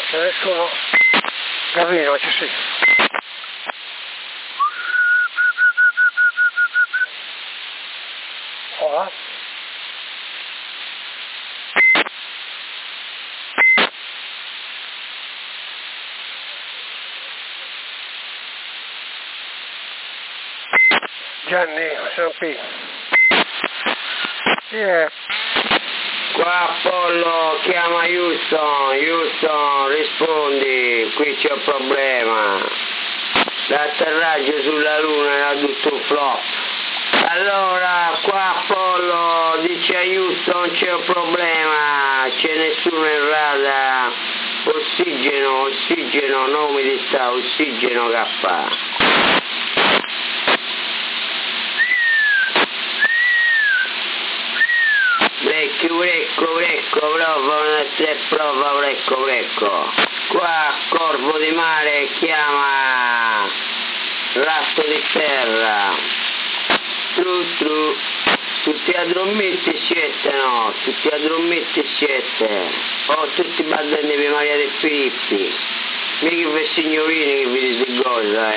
c'è nessuno. Gavino, ci sei. Hola. Gianni, Sampi. Chi è? Qua Apollo, chiama Houston, rispondi, qui c'è un problema. L'atterraggio sulla Luna era tutto un flop. Allora, qua Apollo dice a Houston c'è un problema, c'è nessuno in radar. Ossigeno, non umidità, ossigeno K. Brecco, prova, brecco. Qua corpo di mare chiama ratto di terra. Tru. Tutti addormenti siete, no? Tutti addormenti siete. Oh, tutti badani di Maria De Filippi. Mica per signorini che vi dite cosa,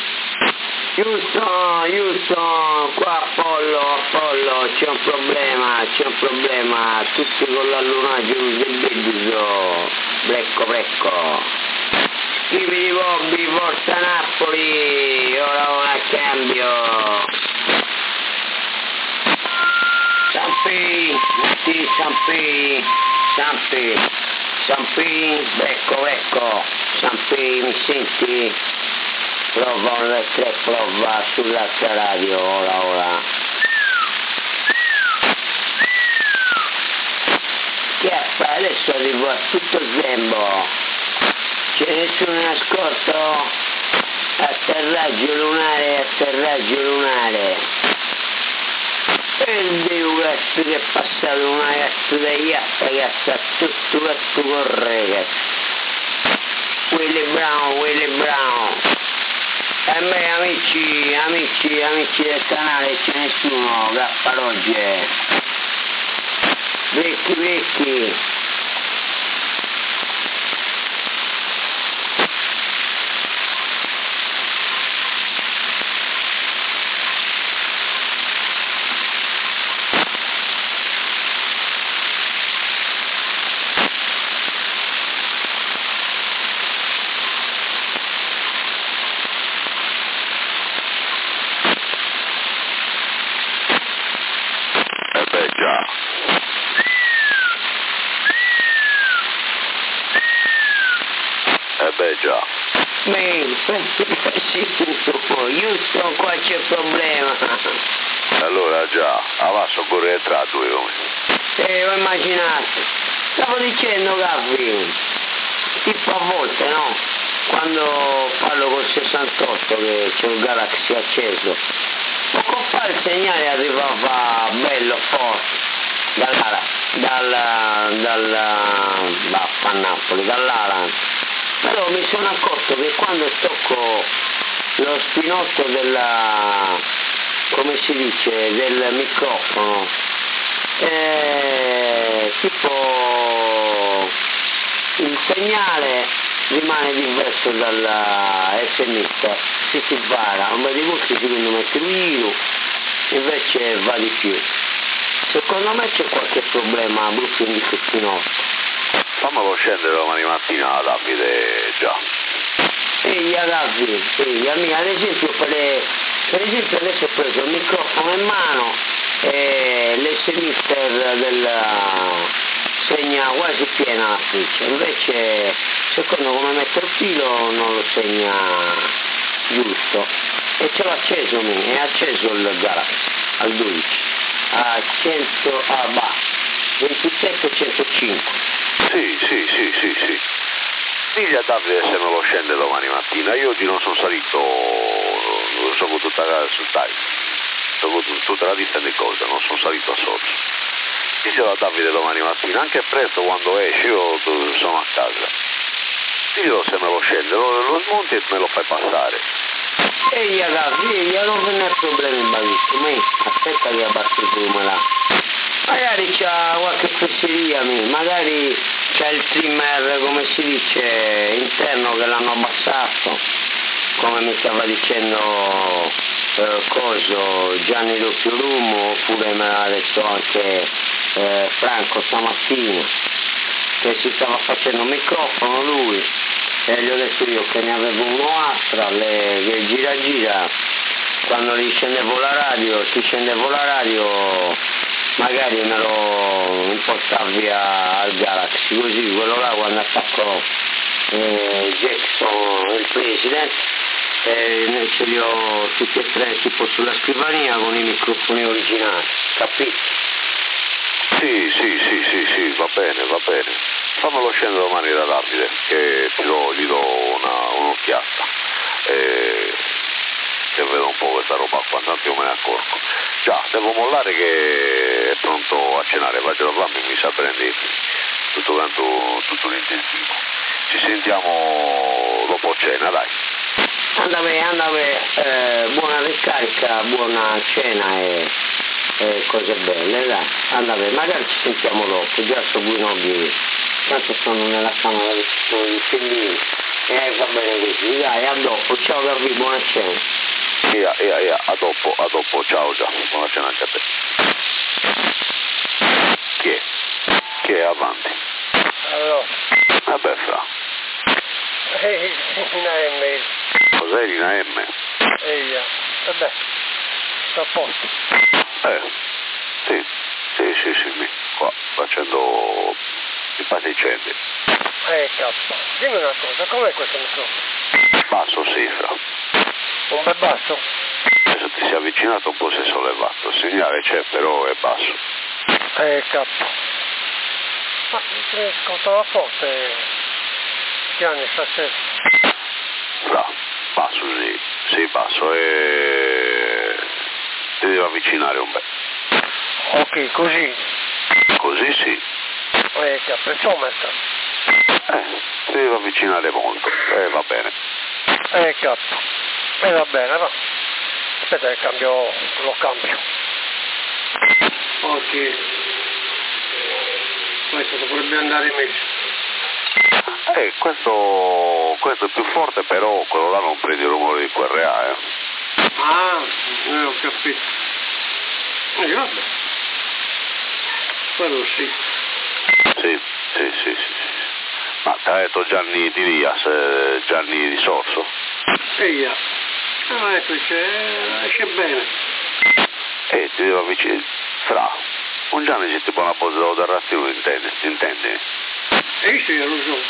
Houston, qua Apollo, c'è un problema, tutti con l'allunaggio del Beduso, brecco. Schivi di Bobby, Forza Napoli, ora cambio. Sampi, brecco, Sampi, mi senti? Prova 1, 2, 3, prova sull'altra radio, ora. Che fa? Adesso arrivo a tutto Zembo. C'è nessuno in ascolto? Atterraggio lunare. E il ragazzo che è passato un ragazzo da Iappa che sta tutto gatto corre. Willy Brown. E me amici del canale c'è nessuno, Gaffarogge. Vecchi. Già. Houston, qua c'è problema. Allora già, avanzo correre tra 2 ore. Ho immaginato. Stavo dicendo, Gaffi, tipo a volte, no? Quando parlo col 68 che c'è un Galaxy acceso, poco fa il segnale arrivava bello forte dall'Alan. Però mi sono accorto che quando tocco lo spinotto del microfono, tipo il segnale rimane diverso dalla SMS, si varia, un po' di volte secondo me più giro, invece va di più. Secondo me c'è qualche problema brutto in questo spinotto. Fammelo scendere domani mattina, Davide, già. Ad esempio adesso ho preso il microfono in mano e l'SMister segna quasi piena la ficha, invece secondo come metto il filo non lo segna giusto. E ce l'ho acceso, è acceso il Galaxy al 12, a 27 105. Sì. Digli a Davide se me lo scende domani mattina. Io oggi non sono salito, non sono potuto sul taglio, sono tutta la lista di cose, non sono salito a sotto. Diglielo a Davide domani mattina, anche presto quando esce, io sono a casa. Diglielo se me lo scende, lo smonti e me lo fai passare. Non è problema in bavissimo, aspetta che abbassi il volume là. Magari c'ha qualche fesseria, magari c'è il trimmer, come si dice, interno che l'hanno abbassato, come mi stava dicendo Gianni Doppiolumo, oppure me l'ha detto anche Franco stamattina, che si stava facendo un microfono lui, e gli ho detto io che ne avevo uno Astra, che gira, quando gli scendevo la radio, magari me lo importavi al Galaxy, così quello là quando attacco Jackson, il president, ce li ho tutti e tre tipo sulla scrivania con i microfoni originali, capito? Sì, va bene. Fammelo scendere domani da Davide, che gli do un'occhiata. Che vedo un po' questa roba qua, tanto io me ne accorgo. Già, devo mollare che è pronto a cenare, vai a farmi, mi sa prendi tutto l'intensivo. Ci sentiamo dopo cena, dai. Andame, buona ricarica, buona cena e cose belle, dai, andame, magari ci sentiamo dopo, già so Guinoghi, tanto sono nella camera dove ci sono i figli, va bene così, dai, a dopo, ciao Davide, buona cena. A dopo, ciao, buona cena anche a te. Chi è avanti? Allora. Vabbè, fra. Lina M. Cos'è Lina M? Vabbè, sta a posto. Sì, qua facendo i paticendi. Cazzo, dimmi una cosa, com'è questo microfono? Basso, sì, fra. Un bel basso? Adesso ti sei avvicinato un po', si è sollevato, il segnale c'è però è basso. Cazzo. Ma mi ascoltava forte Gianni stasera. Fra, basso sì, basso e ti devo avvicinare un bel. Ok, così. Così sì. Cazzo, insomma ti devo avvicinare molto, va bene. Cazzo. Va bene, va. Aspetta che lo cambio. Ok. Questo dovrebbe andare meglio. Questo è più forte, però quello là non prende il rumore di QRA, Ah, ho capito. Vabbè. Quello sì. Sì. Ma ti ha detto Gianni di Rias, Gianni di Sorso? Ecco, esce bene. Ti devo avvicinare. Fra, un Gianni si ti pone a posto del rattino, intendi? Sì, lo so.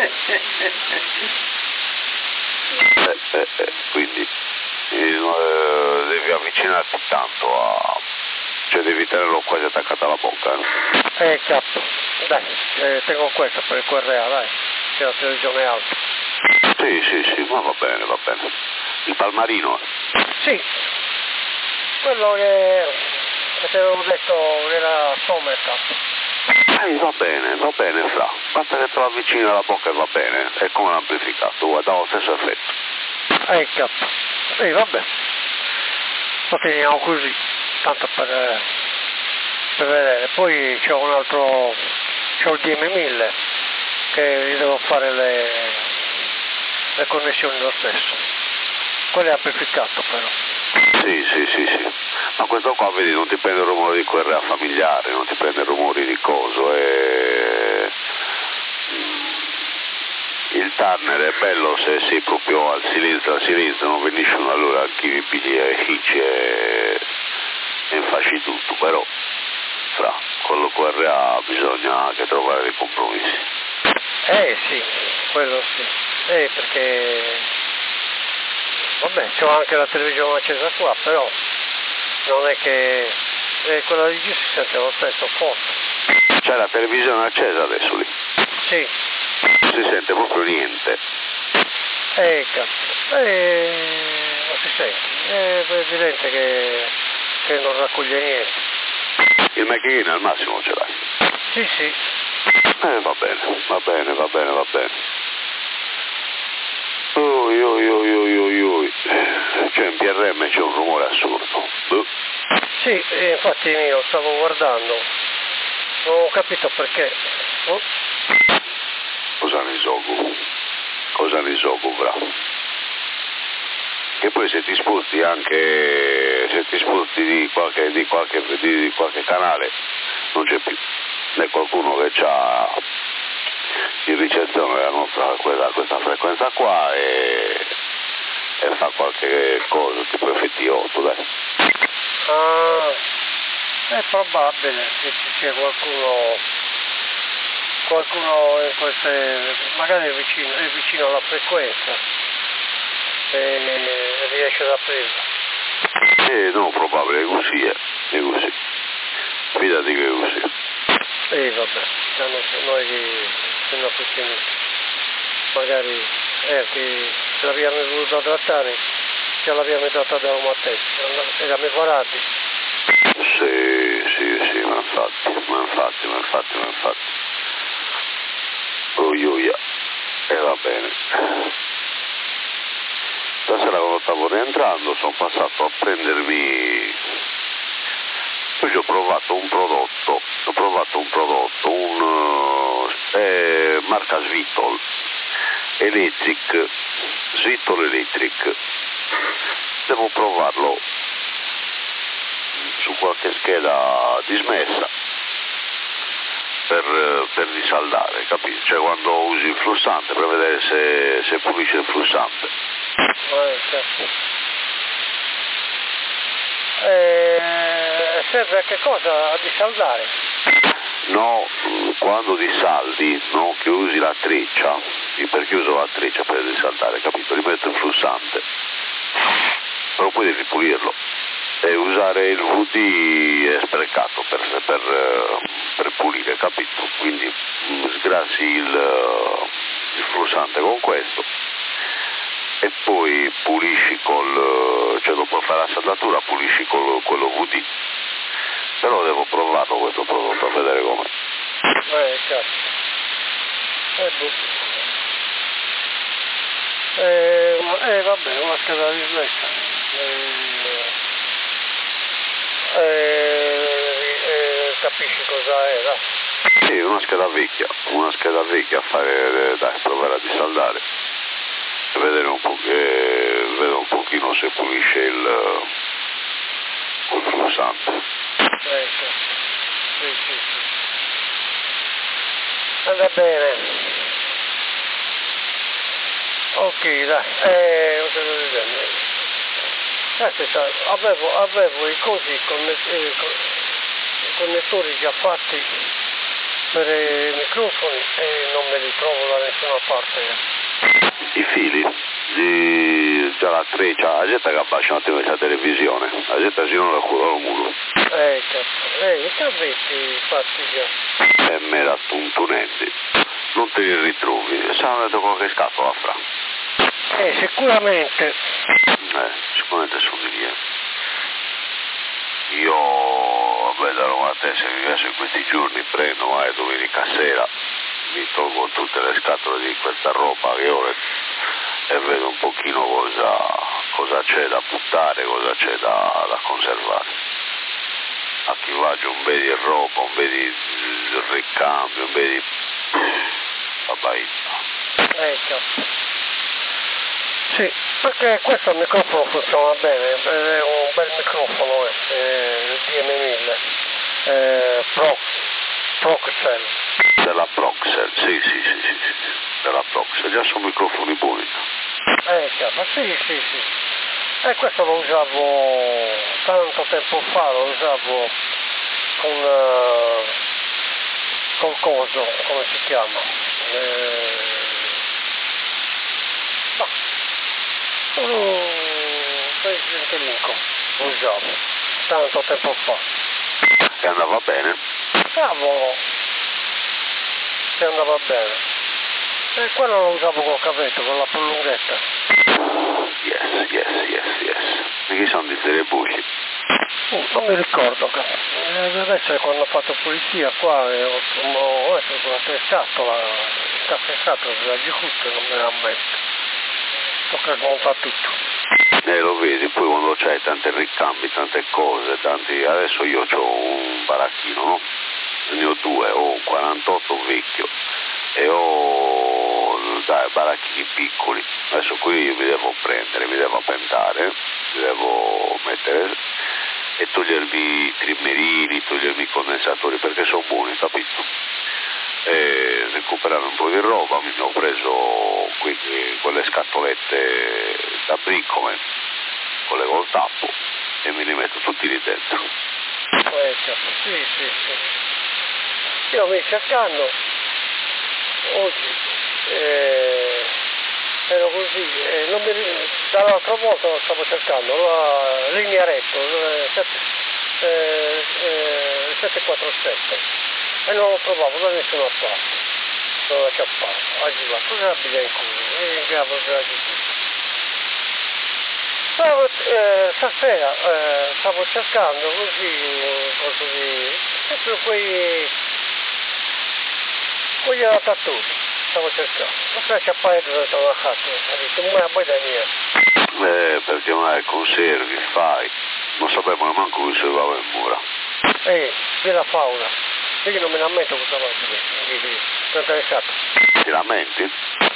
Quindi devi avvicinarti tanto cioè devi tenerlo quasi attaccato alla bocca. Cazzo, dai, tengo questo per il QRA, dai, che la televisione è alta. Sì, ma va bene. Il palmarino? Sì, quello che ti avevo detto era Sommercap. Va bene, fra. Basta che te lo avvicini alla bocca e va bene. È come l'amplificato, guarda, ha lo stesso effetto. Cazzo. Vabbè. Lo teniamo così, tanto per vedere. Poi c'è un altro, c'è il DM1000 che gli devo fare le connessioni lo stesso. Quello è amplificato però. Sì. Ma questo qua, vedi, non ti prende il rumore di QRA familiare, non ti prende il rumore di coso, il Turner è bello se sei proprio al silenzio, non finisce allora anche mi pigli e hitch e infasci tutto, però fra con lo QRA bisogna anche trovare dei compromessi. Sì, quello sì. Perché vabbè, c'ho anche la televisione accesa qua, però non è che quella di giù si sente lo stesso forte. C'è la televisione accesa adesso lì? Sì. Non si sente proprio niente. Cazzo. Non si sente. È evidente che non raccoglie niente. Il Macchina al massimo ce l'hai? Sì. Va bene. Cioè in PRM c'è un rumore assurdo. Sì, infatti io stavo guardando, non ho capito perché. gioco? Cosa ne gioco, bravo? Che poi se ti sposti di qualche canale non c'è più, né qualcuno che c'ha in ricezione la nostra questa frequenza qua e fa qualche cosa tipo FT8, dai. Ah, è probabile che ci sia qualcuno in queste, magari è vicino alla frequenza e riesce ad aprirla. No, probabile, è così. Fidati che è così. Vabbè, noi che non questione, magari che ce l'abbiamo voluto trattare, ce l'abbiamo trattata da un te, eravamo parati. Sì, ma infatti. Uia. E va bene. Stasera quando stavo rientrando sono passato a prendermi. Poi ho provato un prodotto, marca Svitol Electric. Devo provarlo su qualche scheda dismessa per risaldare, capito? Cioè quando usi il flussante per vedere se pulisce il flussante. Certo. Serve a che cosa? A disaldare? No, quando disaldi, no, che usi la treccia, perché uso la treccia per risaldare, capito? Rimetto il flussante, però poi devi pulirlo e usare il VD è sprecato per pulire, capito? Quindi sgrassi il flussante con questo e poi pulisci cioè dopo fare la saldatura pulisci quello VD. Però devo provarlo questo prodotto a vedere com'è. Certo. Vabbè, una scheda dismessa. Capisci cosa era? Sì, una scheda vecchia a fare, dai, provare a disaldare e vedere vedo un pochino se pulisce il flussante. Certo. Sì. Andrà bene. Ok, dai. Aspetta, avevo i cosi i connettori già fatti per i microfoni e non me li trovo da nessuna parte. I fili già la treccia, la gente che abbascia un attimo questa televisione, la gente si non la cura al muro. I cavetti fatti già. E me la tuntunendi, non te li ritrovi, sanno da qualche scatola fra. Sicuramente. Sicuramente sono lì. Io, vabbè, da Roma a te, se mi piace in questi giorni, prendo, domenica sera, mi tolgo tutte le scatole di questa roba che ho e vedo un pochino cosa c'è da buttare, cosa c'è da conservare. Attivaggio un bel di roba, un bel di ricambio, un bel di Certo. Sì, perché questo microfono funziona bene, è un bel microfono, il DM1000, Proxel. Della Proxel, sì, della Proxel, già sono microfoni buoni. Chiaro, sì. E questo lo usavo tanto tempo fa, lo usavo col coso, come si chiama? Presidente Lincoln, lo usavo tanto tempo fa. E andava bene? Cavolo, che andava bene. E quello lo usavo col cavetto, con la prolunghetta. Yes. E chi sono di delle buci? Non mi ricordo, adesso è quando ho fatto pulizia qua e ho messo la scatola, il caffè scatola della Giusto non me la metto. Tocca smontare tutto. Lo vedi, poi quando c'hai tanti ricambi, tante cose, adesso io ho un baracchino, no? Ne ho due, ho un 48 vecchio e ho sai, baracchini piccoli. Adesso qui io mi devo prendere, mi devo appentare, mi devo mettere e togliermi i trimmerini, togliermi i condensatori perché sono buoni, capito? E recuperare un po' di roba, mi ho preso quelle scatolette da Bricoman, quelle col tappo, e me li metto tutti lì dentro. Sì. Io mi cercando oggi, ero così, dall'altra volta lo stavo cercando, la linea retto, 747, e non lo trovavo da nessuna parte, sono acciappato, oggi va, cosa abbia in culo, e cavolo stasera stavo cercando così, sempre quegli adattatori, stavo cercando, non so acciappare dentro una casa, non me la puoi da niente. Perché mai conservi, fai, non sapevo neanche che si levava in mura. Della fauna, io non me ne ammetto cosa faccio, sono interessato. Ti lamenti?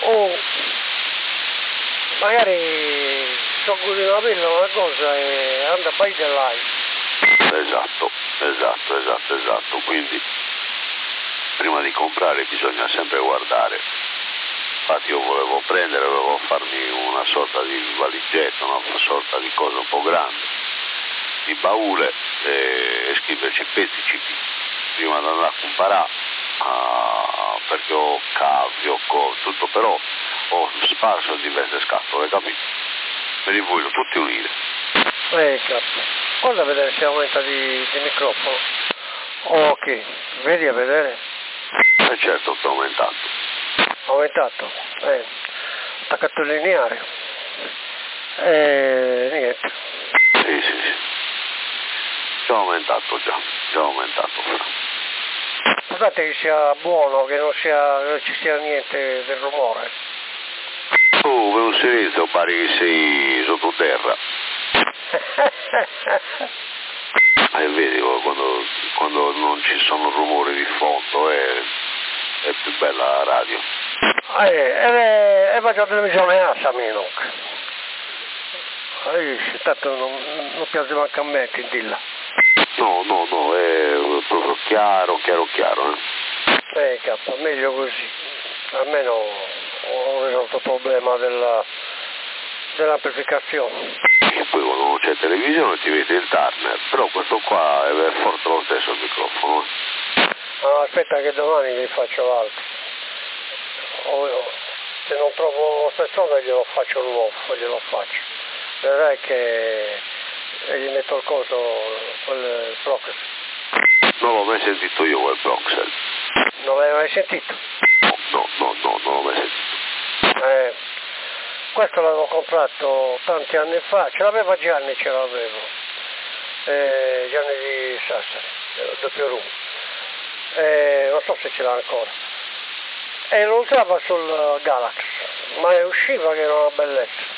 Magari sono di una pilla una cosa e anda by the life. Esatto, quindi prima di comprare bisogna sempre guardare. Infatti io volevo farmi una sorta di valigetta, una sorta di cosa un po' grande, di baule, e scriverci pezzi prima di andare a comprare, perché ho cavi, ho tutto, però ho sparso diverse scatole, capito? Me li voglio tutti unire. Cazzo. Guarda a vedere se aumenta di microfono. Ok, vedi a vedere? Certo che è aumentato. Aumentato? Attaccato il lineare. Niente. Sì. Già aumentato. Guardate che sia buono, che non ci sia niente del rumore. Tu per un silenzio pare che sei sottoterra. E vedi, quando non ci sono rumori di fondo è più bella la radio. E faccio la televisione assa meno. Tanto non piace manco a me, che dilla. No, è proprio chiaro. Cappa, meglio così. Almeno ho risolto il problema dell'amplificazione. E poi quando non c'è televisione ti vede il Turner, però questo qua è forte lo stesso il microfono. Aspetta che domani vi faccio l'altro. Se non trovo spezzone glielo faccio nuovo, glielo faccio. Vedrai che gli metto il coso, quel Proxel. Non l'ho mai sentito io quel Proxel. Non l'hai mai sentito? No, non l'ho mai sentito. Questo l'avevo comprato tanti anni fa, ce l'aveva Gianni, Gianni di Sassari, doppio room. Non so se ce l'ha ancora. E lo usava sul Galax, ma usciva che era una bellezza.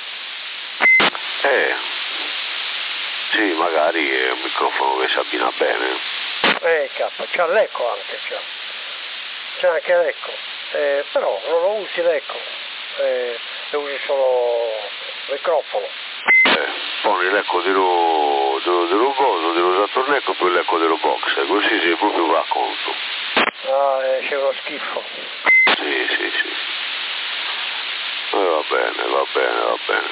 Sì, magari è un microfono che si abbina bene. C'ha l'eco anche, c'è anche l'eco, però non lo usi l'eco, lo usi solo il microfono. Poni l'eco dello coso, dello Saturneco, poi l'eco dello box, così si proprio va conto. C'è uno schifo. Sì. Va bene.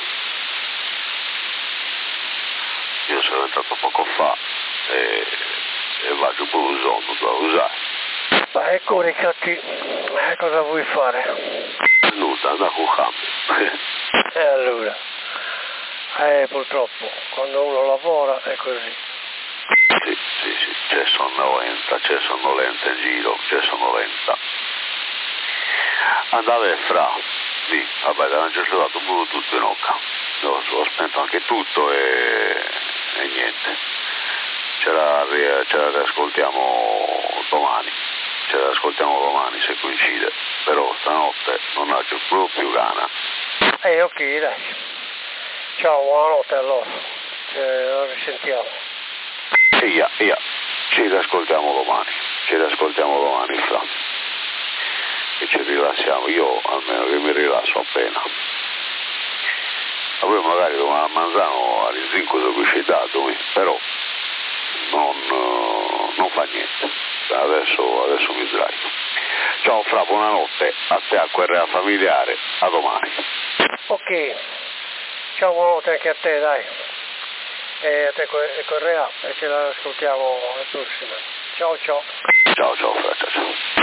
Io sono entrato poco fa e vado pure usando da usare. Ecco ricatti, cosa vuoi fare? Nulla, anda con cambio. E allora? Purtroppo, quando uno lavora è così. Sì, c'è sonnolenta in giro, c'è sonnolenta. Andava fra, lì, vabbè, da un certo dato pure tutto in occa. Ho spento anche tutto e niente. Ce la riascoltiamo domani. Se coincide. Però stanotte non ho proprio gana. Ok, dai. Ciao, buonanotte allora. Lo risentiamo. Ia. Ci riascoltiamo domani, fra. E ci rilassiamo. Io almeno che mi rilasso appena. Ma poi magari come a Manzano all'inzinco sono citato, però non fa niente. Adesso mi sdraio. Ciao Fra, buonanotte a te, a quella familiare, a domani. Ok, ciao, buonanotte anche a te, dai. E a te Correa, e ce la ascoltiamo la prossima. Ciao ciao. Ciao Fra, ciao.